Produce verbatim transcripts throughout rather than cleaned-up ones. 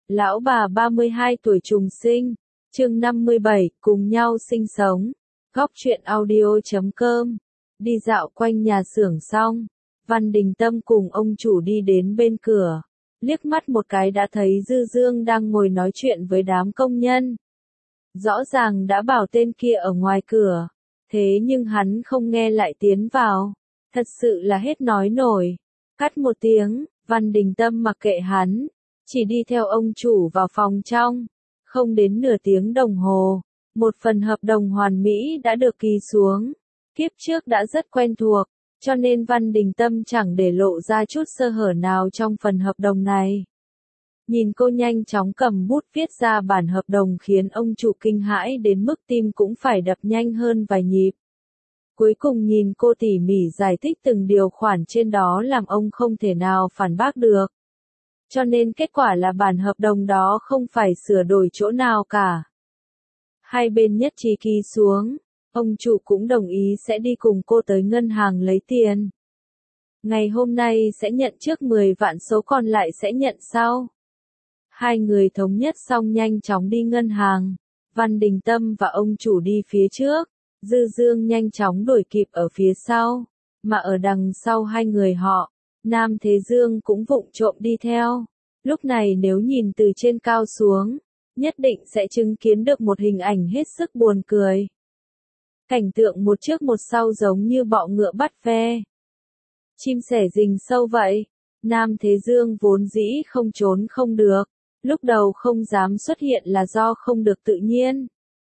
Lão bà ba mươi hai tuổi trùng sinh, chương năm mươi bảy, cùng nhau sinh sống. Góc truyện audio chấm com. Đi dạo quanh nhà xưởng xong, Văn Đình Tâm cùng ông chủ đi đến bên cửa, liếc mắt một cái đã thấy Dư Dương đang ngồi nói chuyện với đám công nhân. Rõ ràng đã bảo tên kia ở ngoài cửa, thế nhưng hắn không nghe lại tiến vào, thật sự là hết nói nổi. Cắt một tiếng, Văn Đình Tâm mặc kệ hắn, chỉ đi theo ông chủ vào phòng trong. Không đến nửa tiếng đồng hồ, một phần hợp đồng hoàn mỹ đã được ký xuống. Kiếp trước đã rất quen thuộc, cho nên Văn Đình Tâm chẳng để lộ ra chút sơ hở nào trong phần hợp đồng này. Nhìn cô nhanh chóng cầm bút viết ra bản hợp đồng khiến ông chủ kinh hãi đến mức tim cũng phải đập nhanh hơn vài nhịp. Cuối cùng nhìn cô tỉ mỉ giải thích từng điều khoản trên đó làm ông không thể nào phản bác được. Cho nên kết quả là bản hợp đồng đó không phải sửa đổi chỗ nào cả. Hai bên nhất trí ký xuống, ông chủ cũng đồng ý sẽ đi cùng cô tới ngân hàng lấy tiền. Ngày hôm nay sẽ nhận trước mười vạn, số còn lại sẽ nhận sau. Hai người thống nhất xong nhanh chóng đi ngân hàng, Văn Đình Tâm và ông chủ đi phía trước, Dư Dương nhanh chóng đuổi kịp ở phía sau, mà ở đằng sau hai người họ, Nam Thế Dương cũng vụng trộm đi theo. Lúc này nếu nhìn từ trên cao xuống, nhất định sẽ chứng kiến được một hình ảnh hết sức buồn cười. Cảnh tượng một trước một sau giống như bọ ngựa bắt ve. Chim sẻ rình sâu vậy. Nam Thế Dương vốn dĩ không trốn không được, lúc đầu không dám xuất hiện là do không được tự nhiên.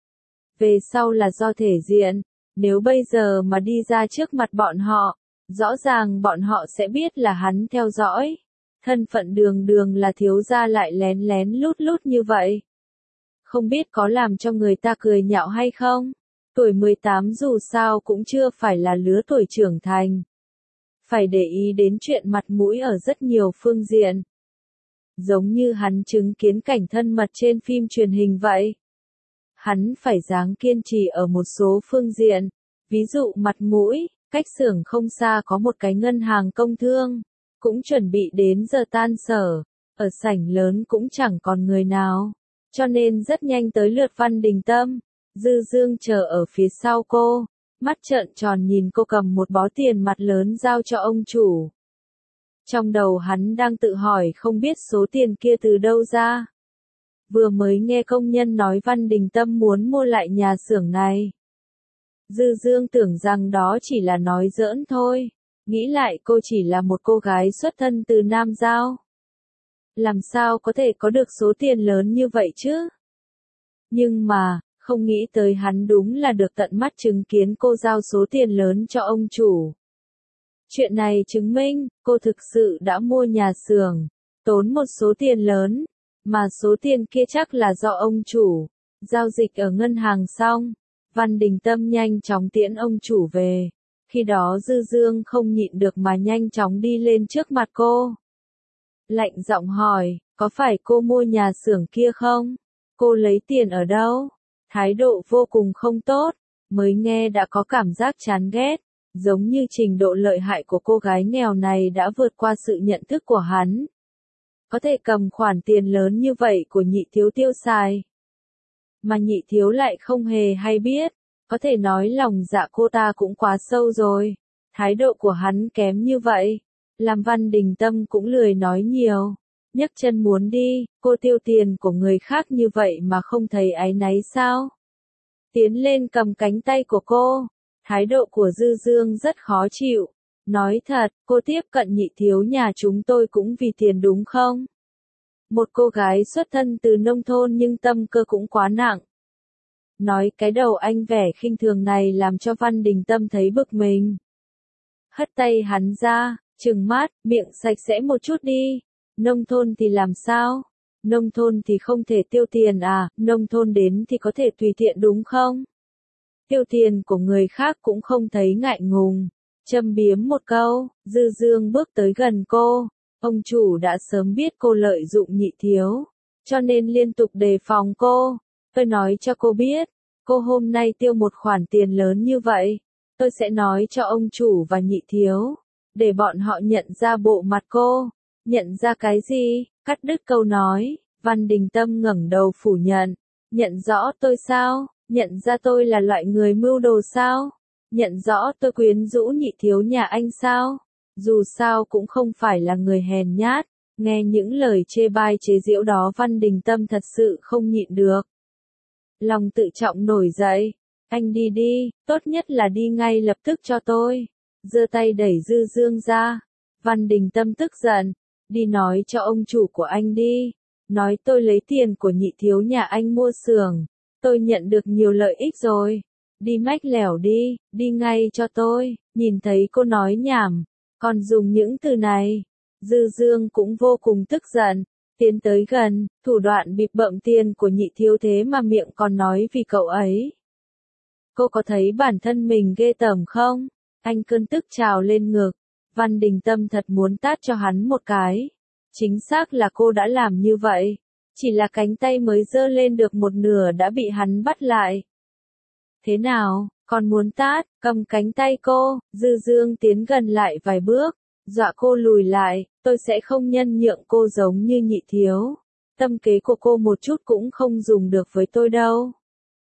Về sau là do thể diện, nếu bây giờ mà đi ra trước mặt bọn họ, rõ ràng bọn họ sẽ biết là hắn theo dõi. Thân phận đường đường là thiếu gia lại lén lén lút lút như vậy. Không biết có làm cho người ta cười nhạo hay không? Tuổi mười tám dù sao cũng chưa phải là lứa tuổi trưởng thành. Phải để ý đến chuyện mặt mũi ở rất nhiều phương diện. Giống như hắn chứng kiến cảnh thân mật trên phim truyền hình vậy. Hắn phải ráng kiên trì ở một số phương diện. Ví dụ mặt mũi, cách xưởng không xa có một cái ngân hàng công thương. Cũng chuẩn bị đến giờ tan sở, ở sảnh lớn cũng chẳng còn người nào, cho nên rất nhanh tới lượt Văn Đình Tâm. Dư Dương chờ ở phía sau cô, mắt trợn tròn nhìn cô cầm một bó tiền mặt lớn giao cho ông chủ. Trong đầu hắn đang tự hỏi không biết số tiền kia từ đâu ra. Vừa mới nghe công nhân nói Văn Đình Tâm muốn mua lại nhà xưởng này. Dư Dương tưởng rằng đó chỉ là nói giỡn thôi. Nghĩ lại cô chỉ là một cô gái xuất thân từ Nam Giao. Làm sao có thể có được số tiền lớn như vậy chứ? Nhưng mà, không nghĩ tới hắn đúng là được tận mắt chứng kiến cô giao số tiền lớn cho ông chủ. Chuyện này chứng minh, cô thực sự đã mua nhà xưởng, tốn một số tiền lớn, mà số tiền kia chắc là do ông chủ. Giao dịch ở ngân hàng xong, Văn Đình Tâm nhanh chóng tiễn ông chủ về. Khi đó Dư Dương không nhịn được mà nhanh chóng đi lên trước mặt cô. Lạnh giọng hỏi, có phải cô mua nhà xưởng kia không? Cô lấy tiền ở đâu? Thái độ vô cùng không tốt, mới nghe đã có cảm giác chán ghét, giống như trình độ lợi hại của cô gái nghèo này đã vượt qua sự nhận thức của hắn. Có thể cầm khoản tiền lớn như vậy của nhị thiếu tiêu xài. Mà nhị thiếu lại không hề hay biết. Có thể nói lòng dạ cô ta cũng quá sâu rồi. Thái độ của hắn kém như vậy. Làm Văn Đình Tâm cũng lười nói nhiều. Nhấc chân muốn đi, cô tiêu tiền của người khác như vậy mà không thấy áy náy sao? Tiến lên cầm cánh tay của cô. Thái độ của Dư Dương rất khó chịu. Nói thật, cô tiếp cận nhị thiếu nhà chúng tôi cũng vì tiền đúng không? Một cô gái xuất thân từ nông thôn nhưng tâm cơ cũng quá nặng. Nói cái đầu anh vẻ khinh thường này làm cho Văn Đình Tâm thấy bực mình. Hất tay hắn ra, trừng mắt, miệng sạch sẽ một chút đi. Nông thôn thì làm sao? Nông thôn thì không thể tiêu tiền à, nông thôn đến thì có thể tùy tiện đúng không? Tiêu tiền của người khác cũng không thấy ngại ngùng. Châm biếm một câu, Dư Dương bước tới gần cô. Ông chủ đã sớm biết cô lợi dụng nhị thiếu, cho nên liên tục đề phòng cô. Tôi nói cho cô biết, cô hôm nay tiêu một khoản tiền lớn như vậy, tôi sẽ nói cho ông chủ và nhị thiếu, để bọn họ nhận ra bộ mặt cô. Nhận ra cái gì? Cắt đứt câu nói, Văn Đình Tâm ngẩng đầu phủ nhận. Nhận rõ tôi sao? Nhận ra tôi là loại người mưu đồ sao? Nhận rõ tôi quyến rũ nhị thiếu nhà anh sao? Dù sao cũng không phải là người hèn nhát. Nghe những lời chê bai chế giễu đó Văn Đình Tâm thật sự không nhịn được. Lòng tự trọng nổi dậy. Anh đi đi, tốt nhất là đi ngay lập tức cho tôi. Giơ tay đẩy Dư Dương ra. Văn Đình Tâm tức giận. Đi nói cho ông chủ của anh đi. Nói tôi lấy tiền của nhị thiếu nhà anh mua xưởng. Tôi nhận được nhiều lợi ích rồi. Đi mách lẻo đi, đi ngay cho tôi. Nhìn thấy cô nói nhảm, còn dùng những từ này. Dư Dương cũng vô cùng tức giận. Tiến tới gần, thủ đoạn bịp bợm tiền của nhị thiếu thế mà miệng còn nói vì cậu ấy. Cô có thấy bản thân mình ghê tởm không? Anh cơn tức trào lên ngực. Văn Đình Tâm thật muốn tát cho hắn một cái. Chính xác là cô đã làm như vậy. Chỉ là cánh tay mới giơ lên được một nửa đã bị hắn bắt lại. Thế nào, còn muốn tát? Cầm cánh tay cô. Dư Dương tiến gần lại vài bước, dọa cô lùi lại. Tôi sẽ không nhân nhượng cô giống như nhị thiếu. Tâm kế của cô một chút cũng không dùng được với tôi đâu.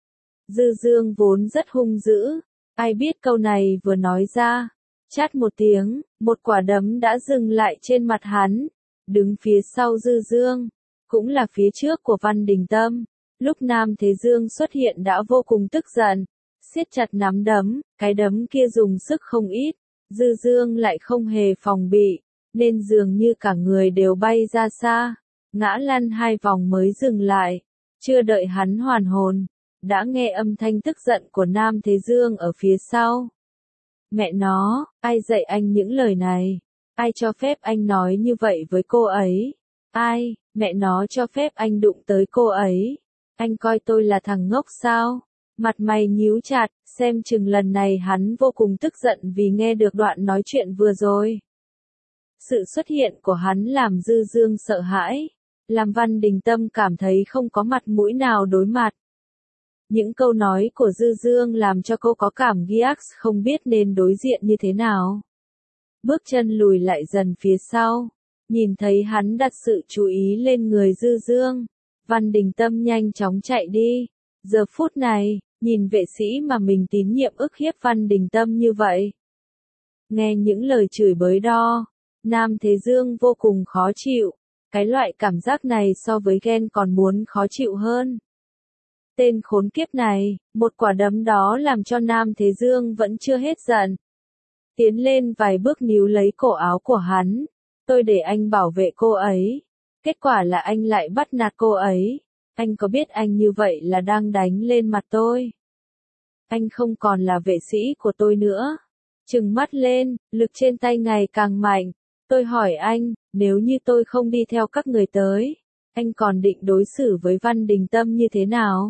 Dư Dương vốn rất hung dữ. Ai biết câu này vừa nói ra. Chát một tiếng, một quả đấm đã dừng lại trên mặt hắn. Đứng phía sau Dư Dương, cũng là phía trước của Văn Đình Tâm. Lúc Nam Thế Dương xuất hiện đã vô cùng tức giận. Siết chặt nắm đấm, cái đấm kia dùng sức không ít. Dư Dương lại không hề phòng bị, nên dường như cả người đều bay ra xa. Ngã lăn hai vòng mới dừng lại. Chưa đợi hắn hoàn hồn, đã nghe âm thanh tức giận của Nam Thế Dương ở phía sau. Mẹ nó, ai dạy anh những lời này? Ai cho phép anh nói như vậy với cô ấy? Ai, mẹ nó cho phép anh đụng tới cô ấy? Anh coi tôi là thằng ngốc sao? Mặt mày nhíu chặt, xem chừng lần này hắn vô cùng tức giận vì nghe được đoạn nói chuyện vừa rồi. Sự xuất hiện của hắn làm Dư Dương sợ hãi, làm Văn Đình Tâm cảm thấy không có mặt mũi nào đối mặt. Những câu nói của Dư Dương làm cho cô có cảm giác không biết nên đối diện như thế nào. Bước chân lùi lại dần phía sau, nhìn thấy hắn đặt sự chú ý lên người Dư Dương. Văn Đình Tâm nhanh chóng chạy đi. Giờ phút này, nhìn vệ sĩ mà mình tín nhiệm ức hiếp Văn Đình Tâm như vậy. Nghe những lời chửi bới đo, Nam Thế Dương vô cùng khó chịu. Cái loại cảm giác này so với ghen còn muốn khó chịu hơn. Tên khốn kiếp này, một quả đấm đó làm cho Nam Thế Dương vẫn chưa hết giận. Tiến lên vài bước níu lấy cổ áo của hắn. Tôi để anh bảo vệ cô ấy. Kết quả là anh lại bắt nạt cô ấy. Anh có biết anh như vậy là đang đánh lên mặt tôi? Anh không còn là vệ sĩ của tôi nữa. Trừng mắt lên, lực trên tay ngày càng mạnh. Tôi hỏi anh, nếu như tôi không đi theo các người tới, anh còn định đối xử với Văn Đình Tâm như thế nào?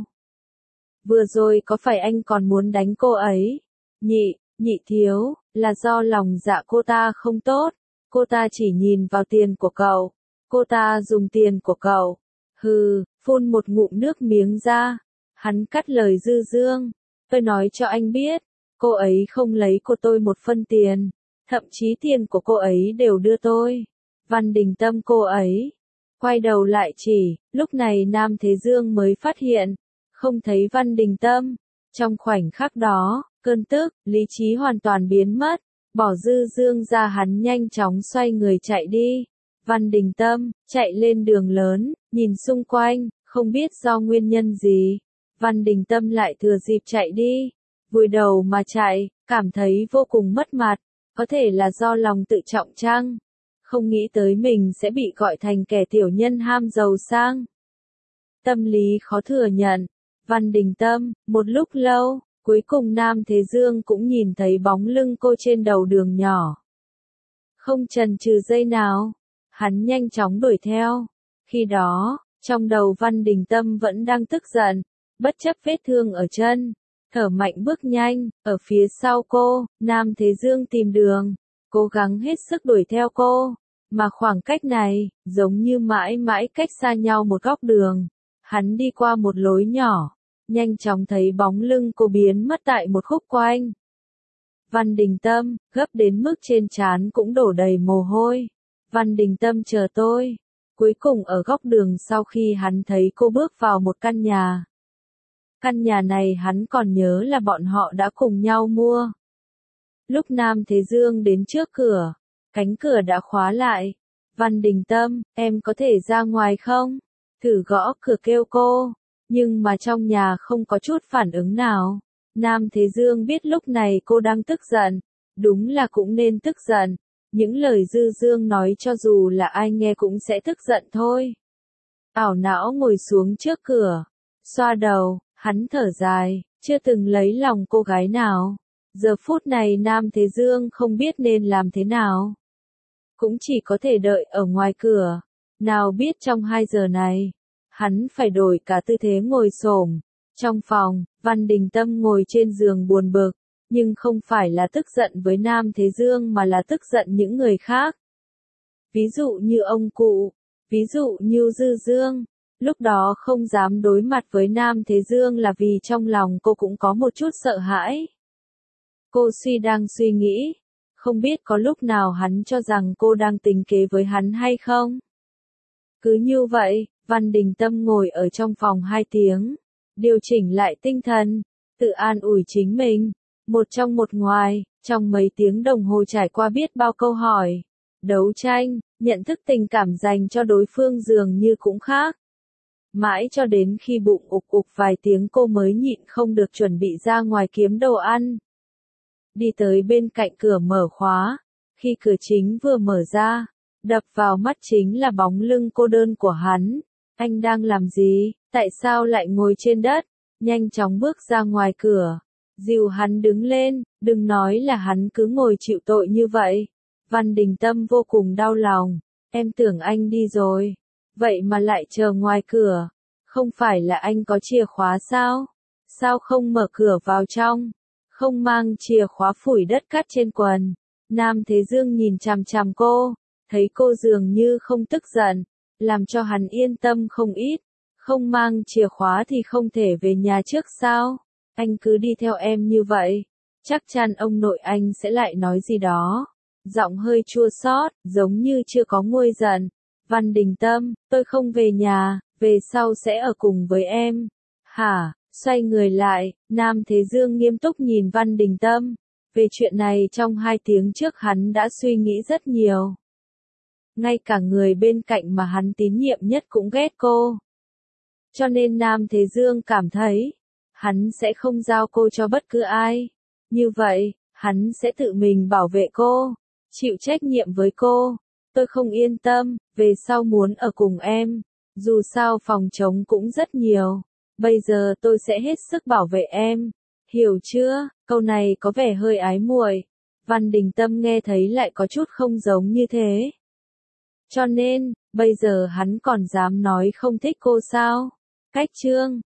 Vừa rồi có phải anh còn muốn đánh cô ấy? Nhị, nhị thiếu, là do lòng dạ cô ta không tốt. Cô ta chỉ nhìn vào tiền của cậu. Cô ta dùng tiền của cậu. Hừ, phun một ngụm nước miếng ra. Hắn cắt lời Dư Dương. Tôi nói cho anh biết, cô ấy không lấy của tôi một phân tiền. Thậm chí tiền của cô ấy đều đưa tôi. Văn Đình Tâm cô ấy. Quay đầu lại chỉ, lúc này Nam Thế Dương mới phát hiện. Không thấy Văn Đình Tâm. Trong khoảnh khắc đó, cơn tức, lý trí hoàn toàn biến mất. Bỏ Dư Dương ra hắn nhanh chóng xoay người chạy đi. Văn Đình Tâm, chạy lên đường lớn, nhìn xung quanh, không biết do nguyên nhân gì. Văn Đình Tâm lại thừa dịp chạy đi. Vùi đầu mà chạy, cảm thấy vô cùng mất mặt. Có thể là do lòng tự trọng chăng? Không nghĩ tới mình sẽ bị gọi thành kẻ tiểu nhân ham giàu sang. Tâm lý khó thừa nhận. Văn Đình Tâm, một lúc lâu, cuối cùng Nam Thế Dương cũng nhìn thấy bóng lưng cô trên đầu đường nhỏ. Không chần chừ giây nào, hắn nhanh chóng đuổi theo. Khi đó, trong đầu Văn Đình Tâm vẫn đang tức giận, bất chấp vết thương ở chân, thở mạnh bước nhanh, ở phía sau cô, Nam Thế Dương tìm đường, cố gắng hết sức đuổi theo cô, mà khoảng cách này, giống như mãi mãi cách xa nhau một góc đường. Hắn đi qua một lối nhỏ, nhanh chóng thấy bóng lưng cô biến mất tại một khúc quanh. Văn Đình Tâm, gấp đến mức trên trán cũng đổ đầy mồ hôi. Văn Đình Tâm chờ tôi. Cuối cùng ở góc đường sau khi hắn thấy cô bước vào một căn nhà. Căn nhà này hắn còn nhớ là bọn họ đã cùng nhau mua. Lúc Nam Thế Dương đến trước cửa, cánh cửa đã khóa lại. Văn Đình Tâm, em có thể ra ngoài không? Thử gõ cửa kêu cô, nhưng mà trong nhà không có chút phản ứng nào. Nam Thế Dương biết lúc này cô đang tức giận, đúng là cũng nên tức giận. Những lời Dư Dương nói cho dù là ai nghe cũng sẽ tức giận thôi. Ảo não ngồi xuống trước cửa, xoa đầu, hắn thở dài, chưa từng lấy lòng cô gái nào. Giờ phút này Nam Thế Dương không biết nên làm thế nào. Cũng chỉ có thể đợi ở ngoài cửa. Nào biết trong hai giờ này, hắn phải đổi cả tư thế ngồi xổm. Trong phòng, Văn Đình Tâm ngồi trên giường buồn bực, nhưng không phải là tức giận với Nam Thế Dương mà là tức giận những người khác. Ví dụ như ông cụ, ví dụ như Dư Dương, lúc đó không dám đối mặt với Nam Thế Dương là vì trong lòng cô cũng có một chút sợ hãi. Cô suy đang suy nghĩ, không biết có lúc nào hắn cho rằng cô đang tính kế với hắn hay không. Cứ như vậy, Văn Đình Tâm ngồi ở trong phòng hai tiếng, điều chỉnh lại tinh thần, tự an ủi chính mình, một trong một ngoài, trong mấy tiếng đồng hồ trải qua biết bao câu hỏi, đấu tranh, nhận thức tình cảm dành cho đối phương dường như cũng khác. Mãi cho đến khi bụng ục ục vài tiếng cô mới nhịn không được chuẩn bị ra ngoài kiếm đồ ăn. Đi tới bên cạnh cửa mở khóa, khi cửa chính vừa mở ra, đập vào mắt chính là bóng lưng cô đơn của hắn. Anh đang làm gì, tại sao lại ngồi trên đất, nhanh chóng bước ra ngoài cửa, dìu hắn đứng lên, đừng nói là hắn cứ ngồi chịu tội như vậy. Văn Đình Tâm vô cùng đau lòng, em tưởng anh đi rồi, vậy mà lại chờ ngoài cửa, không phải là anh có chìa khóa sao, sao không mở cửa vào trong, không mang chìa khóa phủi đất cát trên quần. Nam Thế Dương nhìn chằm chằm cô, thấy cô dường như không tức giận, làm cho hắn yên tâm không ít, không mang chìa khóa thì không thể về nhà trước sao, anh cứ đi theo em như vậy, chắc chắn ông nội anh sẽ lại nói gì đó. Giọng hơi chua xót, giống như chưa có nguôi giận. Văn Đình Tâm, tôi không về nhà, về sau sẽ ở cùng với em. Hả? Xoay người lại, Nam Thế Dương nghiêm túc nhìn Văn Đình Tâm. Về chuyện này trong hai tiếng trước hắn đã suy nghĩ rất nhiều. Ngay cả người bên cạnh mà hắn tín nhiệm nhất cũng ghét cô. Cho nên Nam Thế Dương cảm thấy, hắn sẽ không giao cô cho bất cứ ai. Như vậy, hắn sẽ tự mình bảo vệ cô, chịu trách nhiệm với cô. Tôi không yên tâm, về sau muốn ở cùng em. Dù sao phòng trống cũng rất nhiều. Bây giờ tôi sẽ hết sức bảo vệ em. Hiểu chưa? Câu này có vẻ hơi ái muội. Văn Đình Tâm nghe thấy lại có chút không giống như thế. Cho nên, bây giờ hắn còn dám nói không thích cô sao? Cách chương